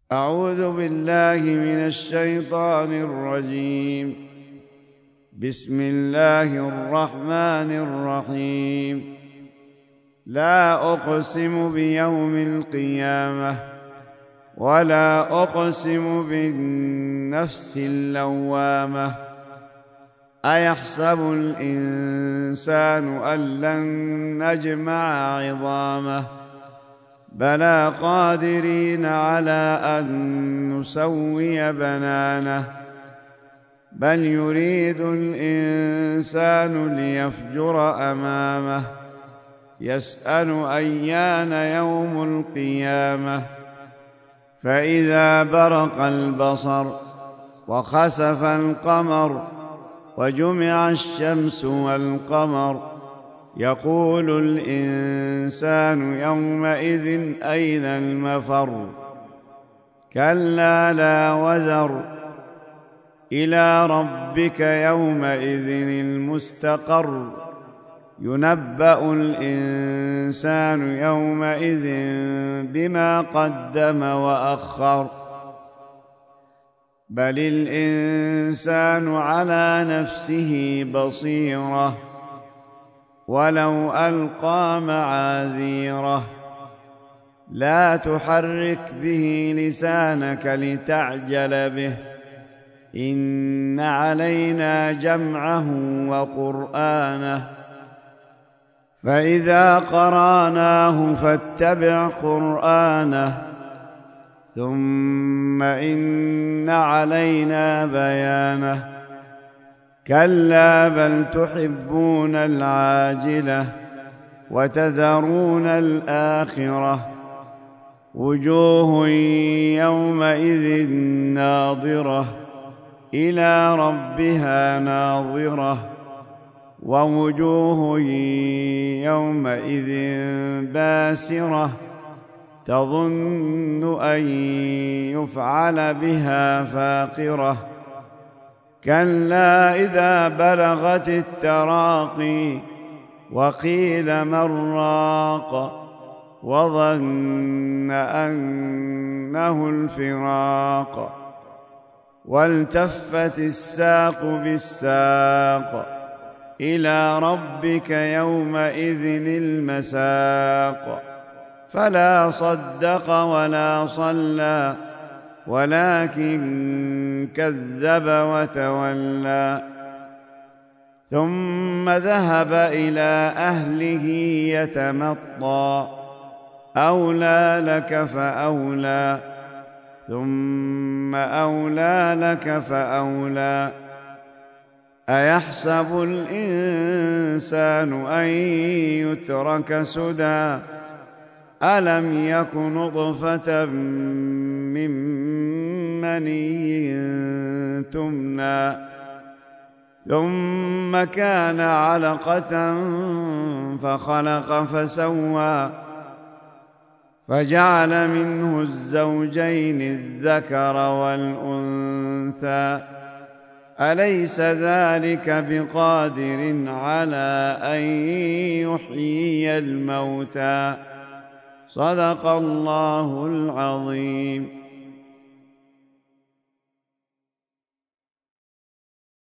أعوذ بالله من الشيطان الرجيم. بسم الله الرحمن الرحيم. لا أقسم بيوم القيامة ولا أقسم بالنفس اللوامة. أيحسب الإنسان أن لن نجمع عظامه بلى قادرين على أن نسوي بنانه بل يريد الإنسان ليفجر أمامه يسأل أيان يوم القيامة فإذا برق البصر وخسف القمر وجمع الشمس والقمر يقول الإنسان يومئذ أين المفر كلا لا وزر إلى ربك يومئذ المستقر ينبأ الإنسان يومئذ بما قدم وأخر بل الإنسان على نفسه بصيرة ولو ألقى معاذيره لا تحرك به لسانك لتعجل به إن علينا جمعه وقرآنه فإذا قرأناه فاتبع قرآنه ثم إن علينا بيانه كلا بل تحبون العاجلة وتذرون الآخرة وجوه يومئذ ناظرة إلى ربها ناظرة ووجوه يومئذ باسرة تظن أن يفعل بها فاقرة كلا إذا بلغت التراقي وقيل من راق وظن أنه الفراق والتفت الساق بالساق إلى ربك يومئذ المساق فلا صدق ولا صلى ولكن كذب وتولى ثم ذهب إلى أهله يتمطى أولى لك فأولى ثم أولى لك فأولى أيحسب الإنسان أن يترك سدى ألم يك نطفة من مني تمنى ثم كان علقة فخلق فسوى فجعل منه الزوجين الذكر والأنثى أليس ذلك بقادر على أن يحيي الموتى صدق الله العظيم.